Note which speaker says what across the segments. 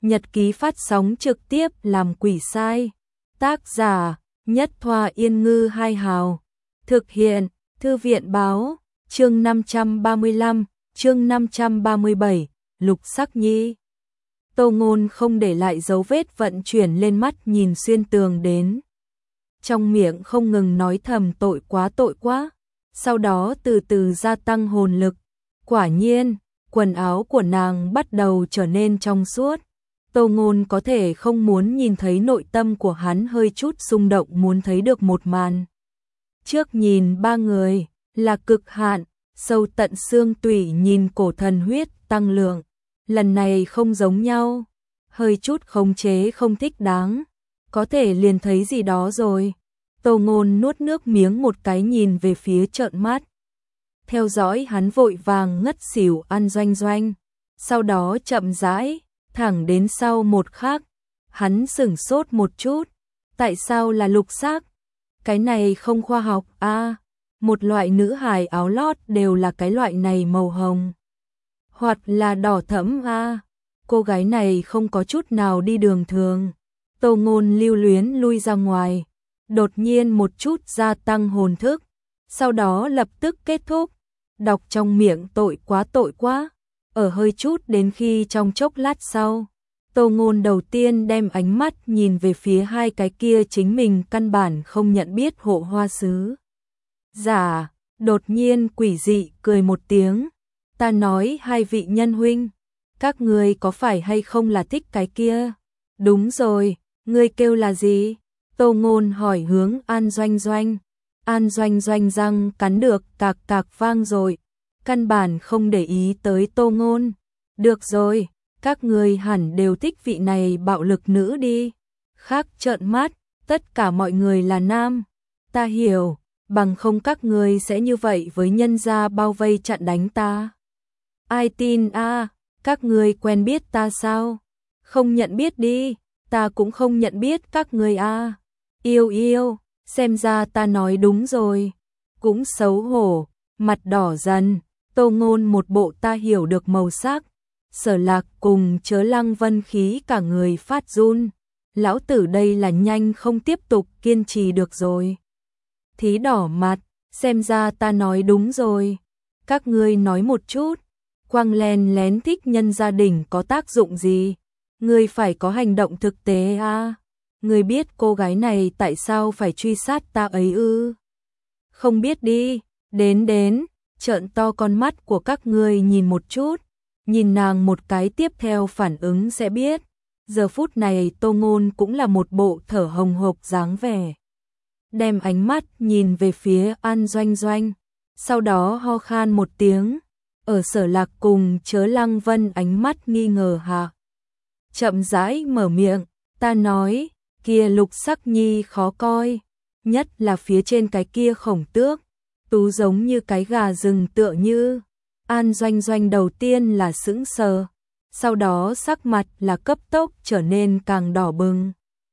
Speaker 1: Nhật ký phát sóng trực tiếp làm quỷ sai. Tác giả Nhất Thoa Yên Ngư Hai Hào. Thực hiện Thư viện Báo. Chương 535, chương 537, Lục Sắc Nhi. Tô Ngôn không để lại dấu vết vận chuyển lên mắt nhìn xuyên tường đến. Trong miệng không ngừng nói thầm tội quá. Sau đó từ từ gia tăng hồn lực. Quả nhiên, quần áo của nàng bắt đầu trở nên trong suốt. Tô Ngôn có thể không muốn nhìn thấy nội tâm của hắn hơi chút xung động muốn thấy được một màn. Trước nhìn ba người, là cực hạn, sâu tận xương tủy nhìn cổ thần huyết tăng lượng. Lần này không giống nhau, hơi chút khống chế không thích đáng. Có thể liền thấy gì đó rồi. Tô Ngôn nuốt nước miếng một cái nhìn về phía trợn mắt. Theo dõi hắn vội vàng ngất xỉu An Doanh Doanh. Sau đó chậm rãi, thẳng đến sau một khắc. Hắn sửng sốt một chút. Tại sao là lục sắc? Cái này không khoa học a. Một loại nữ hài áo lót đều là cái loại này màu hồng. Hoặc là đỏ thẫm a. Cô gái này không có chút nào đi đường thường. Tô Ngôn lưu luyến lui ra ngoài. Đột nhiên một chút gia tăng hồn thức. Sau đó lập tức kết thúc. Đọc trong miệng tội quá. Ở hơi chút đến khi trong chốc lát sau. Tô Ngôn đầu tiên đem ánh mắt nhìn về phía hai cái kia chính mình căn bản không nhận biết hộ hoa sứ. Giả, đột nhiên quỷ dị cười một tiếng. Ta nói hai vị nhân huynh, các người có phải hay không là thích cái kia? Đúng rồi, ngươi kêu là gì? Tô Ngôn hỏi hướng An Doanh Doanh. An Doanh Doanh răng cắn được cạc cạc vang rồi. Căn bản không để ý tới Tô Ngôn. Được rồi, các người hẳn đều thích vị này bạo lực nữ đi. Khác trợn mắt, tất cả mọi người là nam. Ta hiểu, bằng không các người sẽ như vậy với nhân gia bao vây chặn đánh ta. Ai tin a? Các người quen biết ta sao? Không nhận biết đi, ta cũng không nhận biết các người a. Yêu, xem ra ta nói đúng rồi. Cũng xấu hổ, mặt đỏ dần. Tô Ngôn một bộ ta hiểu được màu sắc. Sở Lạc cùng Chớ Lăng Vân khí cả người phát run. Lão tử đây là nhanh không tiếp tục kiên trì được rồi. Thí đỏ mặt, xem ra ta nói đúng rồi. Các ngươi nói một chút, quang len lén thích nhân gia đình có tác dụng gì? Ngươi phải có hành động thực tế a. Ngươi biết cô gái này tại sao phải truy sát ta ấy ư? Không biết đi, đến, trợn to con mắt của các ngươi nhìn một chút. Nhìn nàng một cái tiếp theo phản ứng sẽ biết. Giờ phút này Tô Ngôn cũng là một bộ thở hồng hộc dáng vẻ. Đem ánh mắt nhìn về phía An Doanh Doanh. Sau đó ho khan một tiếng. Ở Sở Lạc cùng Chớ Lăng Vân ánh mắt nghi ngờ hạ. Chậm rãi mở miệng. Ta nói, kia Lục Sắc Nhi khó coi. Nhất là phía trên cái kia khổng tước. Tú giống như cái gà rừng tựa như. An Doanh Doanh đầu tiên là sững sờ, sau đó sắc mặt là cấp tốc trở nên càng đỏ bừng.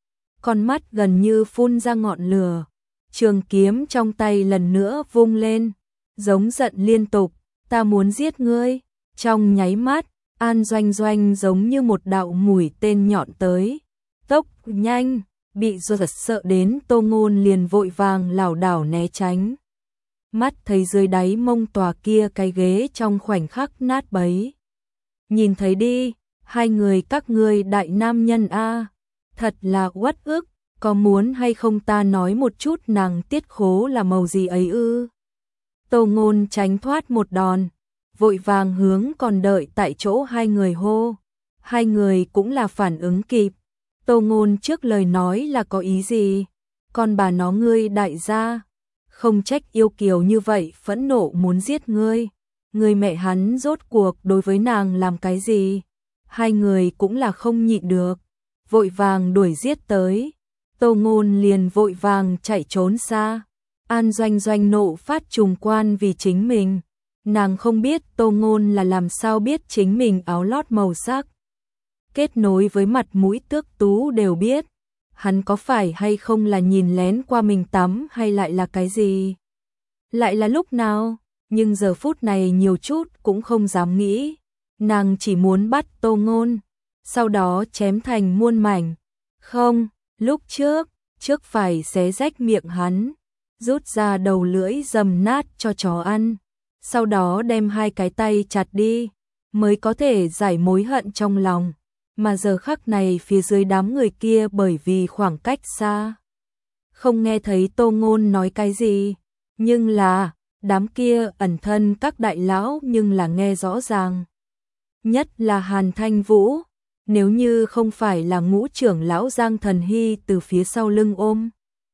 Speaker 1: Con mắt gần như phun ra ngọn lửa, trường kiếm trong tay lần nữa vung lên, giống giận liên tục, ta muốn giết ngươi. Trong nháy mắt, An Doanh Doanh giống như một đạo mũi tên nhọn tới, tốc nhanh, bị giật sợ đến Tô Ngôn liền vội vàng lảo đảo né tránh. Mắt thấy dưới đáy mông tòa kia cái ghế trong khoảnh khắc nát bấy. Nhìn thấy đi, hai người các ngươi đại nam nhân a, thật là uất ức, có muốn hay không ta nói một chút nàng tiết khố là màu gì ấy ư? Tô Ngôn tránh thoát một đòn, vội vàng hướng còn đợi tại chỗ hai người hô. Hai người cũng là phản ứng kịp. Tô Ngôn trước lời nói là có ý gì? Còn bà nó ngươi đại gia. Không trách yêu kiều như vậy phẫn nộ muốn giết ngươi. Người mẹ hắn rốt cuộc đối với nàng làm cái gì? Hai người cũng là không nhịn được. Vội vàng đuổi giết tới. Tô Ngôn liền vội vàng chạy trốn xa. An Doanh Doanh nộ phát trùng quan vì chính mình. Nàng không biết Tô Ngôn là làm sao biết chính mình áo lót màu sắc. Kết nối với mặt mũi tước tú đều biết. Hắn có phải hay không là nhìn lén qua mình tắm hay lại là cái gì? Lại là lúc nào? Nhưng giờ phút này nhiều chút cũng không dám nghĩ. Nàng chỉ muốn bắt Tô Ngôn. sau đó chém thành muôn mảnh. Không, lúc trước phải xé rách miệng hắn, rút ra đầu lưỡi dầm nát cho chó ăn, sau đó đem hai cái tay chặt đi, mới có thể giải mối hận trong lòng. Mà giờ khắc này phía dưới đám người kia bởi vì khoảng cách xa, không nghe thấy Tô Ngôn nói cái gì, nhưng là, đám kia ẩn thân các đại lão nhưng là nghe rõ ràng. Nhất là Hàn Thanh Vũ, nếu như không phải là Ngũ trưởng lão Giang Thần Hy từ phía sau lưng ôm,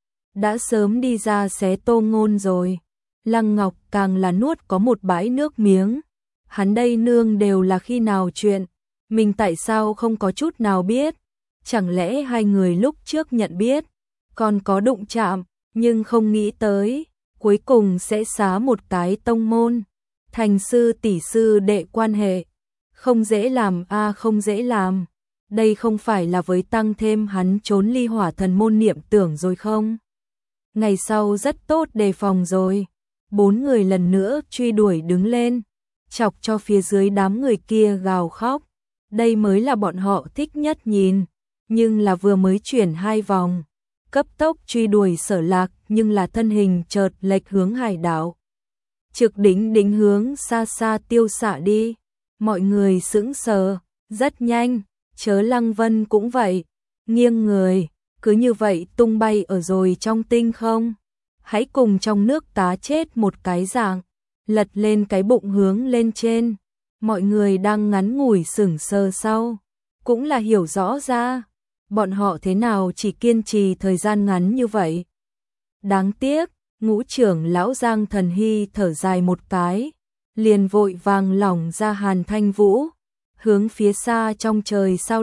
Speaker 1: đã sớm đi ra xé Tô Ngôn rồi. Lăng Ngọc càng là nuốt có một bãi nước miếng. Hắn đây nương đều là khi nào chuyện, mình tại sao không có chút nào biết? Chẳng lẽ hai người lúc trước nhận biết, còn có đụng chạm, nhưng không nghĩ tới, cuối cùng sẽ xá một cái tông môn, thành sư tỷ sư đệ quan hệ. Không dễ làm không dễ làm. Đây không phải là với tăng thêm hắn trốn ly hỏa thần môn niệm tưởng rồi không? Ngày sau rất tốt đề phòng rồi. Bốn người lần nữa truy đuổi đứng lên, chọc cho phía dưới đám người kia gào khóc. Đây mới là bọn họ thích nhất nhìn. Nhưng là vừa mới chuyển 2 vòng, cấp tốc truy đuổi Sở Lạc, nhưng là thân hình chợt lệch hướng hải đảo. Trực đỉnh hướng xa xa tiêu xạ đi. Mọi người sững sờ, rất nhanh, Chớ Lăng Vân cũng vậy, nghiêng người, cứ như vậy tung bay ở rồi trong tinh không. Hãy cùng trong nước cá chết một cái dạng, lật lên cái bụng hướng lên trên. Mọi người đang ngắn ngủi sững sờ sau, cũng là hiểu rõ ra, bọn họ thế nào chỉ kiên trì thời gian ngắn như vậy. Đáng tiếc, Ngũ trưởng lão Giang Thần Hy thở dài một cái, liền vội vàng lỏng ra Hàn Thanh Vũ, hướng phía xa trong trời sao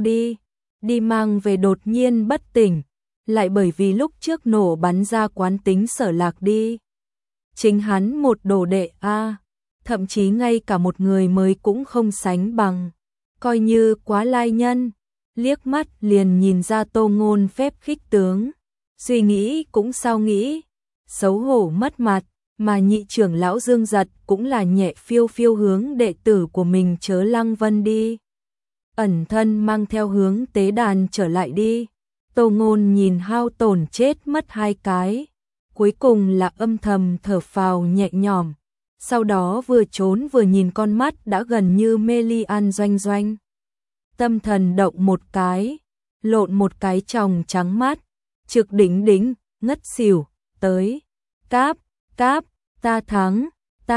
Speaker 1: đi mang về đột nhiên bất tỉnh, lại bởi vì lúc trước nổ bắn ra quán tính Sở Lạc đi. Chính hắn một đồ đệ thậm chí ngay cả một người mới cũng không sánh bằng, coi như quá lai nhân, liếc mắt liền nhìn ra Tô Ngôn phép khích tướng, suy nghĩ cũng sao nghĩ, xấu hổ mất mặt. Mà nhị trưởng lão Dương Giật cũng là nhẹ phiêu phiêu hướng đệ tử của mình Chớ Lăng Vân đi. Ẩn thân mang theo hướng tế đàn trở lại đi. Tô Ngôn nhìn hao tổn chết mất 2 cái. Cuối cùng là âm thầm thở phào nhẹ nhõm. Sau đó vừa trốn vừa nhìn con mắt đã gần như mê ly An Doanh Doanh. Tâm thần động một cái, lộn một cái tròng trắng mắt. Trực đỉnh, ngất xỉu, tới. Cáp, ta thắng,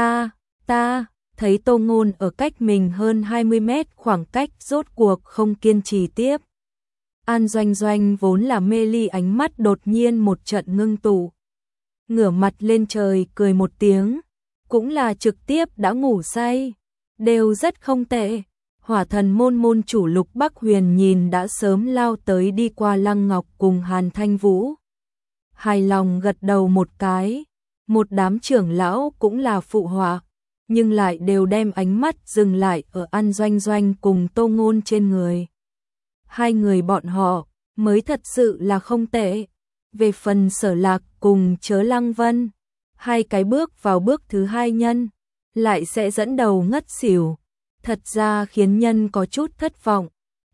Speaker 1: ta, thấy Tô Ngôn ở cách mình hơn 20 mét khoảng cách rốt cuộc không kiên trì tiếp. An Doanh Doanh vốn là mê ly ánh mắt đột nhiên một trận ngưng tụ. Ngửa mặt lên trời cười một tiếng, cũng là trực tiếp đã ngủ say, đều rất không tệ. Hỏa thần môn chủ Lục Bắc Huyền nhìn đã sớm lao tới đi qua Lăng Ngọc cùng Hàn Thanh Vũ. Hài lòng gật đầu một cái. Một đám trưởng lão cũng là phụ họa, nhưng lại đều đem ánh mắt dừng lại ở An Doanh Doanh cùng Tô Ngôn trên người. Hai người bọn họ mới thật sự là không tệ. Về phần Sở Lạc cùng Chớ Lăng Vân, 2 cái bước vào bước thứ 2 nhân, lại sẽ dẫn đầu ngất xỉu. Thật ra khiến nhân có chút thất vọng.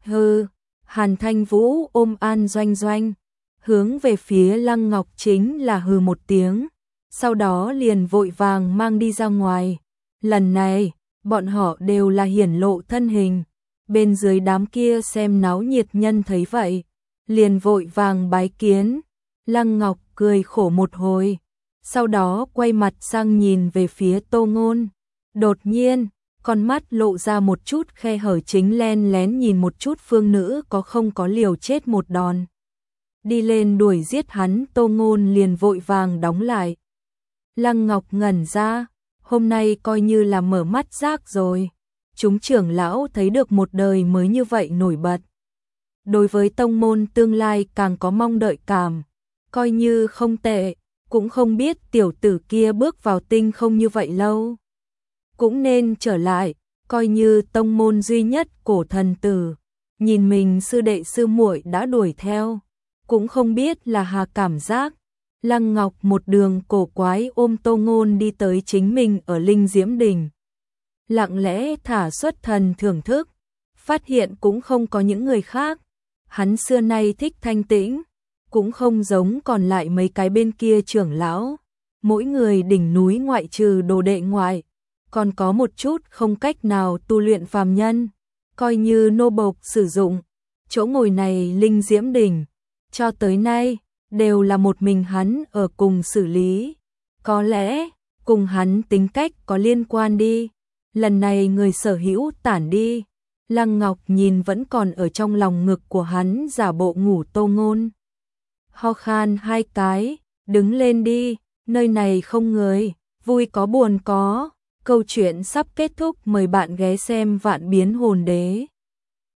Speaker 1: Hàn Thanh Vũ ôm An Doanh Doanh, hướng về phía Lăng Ngọc chính là hừ một tiếng. Sau đó liền vội vàng mang đi ra ngoài. Lần này, bọn họ đều là hiển lộ thân hình. Bên dưới đám kia xem náo nhiệt nhân thấy vậy, liền vội vàng bái kiến. Lăng Ngọc cười khổ một hồi, sau đó quay mặt sang nhìn về phía Tô Ngôn. Đột nhiên, con mắt lộ ra một chút khe hở, chính len lén nhìn một chút phương nữ có không có liều chết một đòn. Đi lên đuổi giết hắn, Tô Ngôn liền vội vàng đóng lại. Lăng Ngọc ngẩn ra, hôm nay coi như là mở mắt rác rồi. Chúng trưởng lão thấy được một đời mới như vậy nổi bật. Đối với tông môn tương lai càng có mong đợi cảm, coi như không tệ, cũng không biết tiểu tử kia bước vào tinh không như vậy lâu. Cũng nên trở lại, coi như tông môn duy nhất cổ thần tử, nhìn mình sư đệ sư muội đã đuổi theo, cũng không biết là hà cảm giác. Lăng Ngọc một đường cổ quái ôm Tô Ngôn đi tới chính mình ở Linh Diễm Đỉnh. Lặng lẽ thả xuất thần thưởng thức, phát hiện cũng không có những người khác. Hắn xưa nay thích thanh tĩnh, cũng không giống còn lại mấy cái bên kia trưởng lão. Mỗi người đỉnh núi ngoại trừ đồ đệ ngoại, còn có một chút không cách nào tu luyện phàm nhân, coi như nô bộc sử dụng. Chỗ ngồi này linh diễm đỉnh, cho tới nay, đều là một mình hắn ở cùng xử lý. Có lẽ, cùng hắn tính cách có liên quan đi. Lần này người sở hữu tản đi. Lăng Ngọc nhìn vẫn còn ở trong lòng ngực của hắn giả bộ ngủ Tô Ngôn. Ho khan 2 cái, đứng lên đi, nơi này không người, vui có buồn có. Câu chuyện sắp kết thúc, mời bạn ghé xem Vạn Biến Hồn Đế.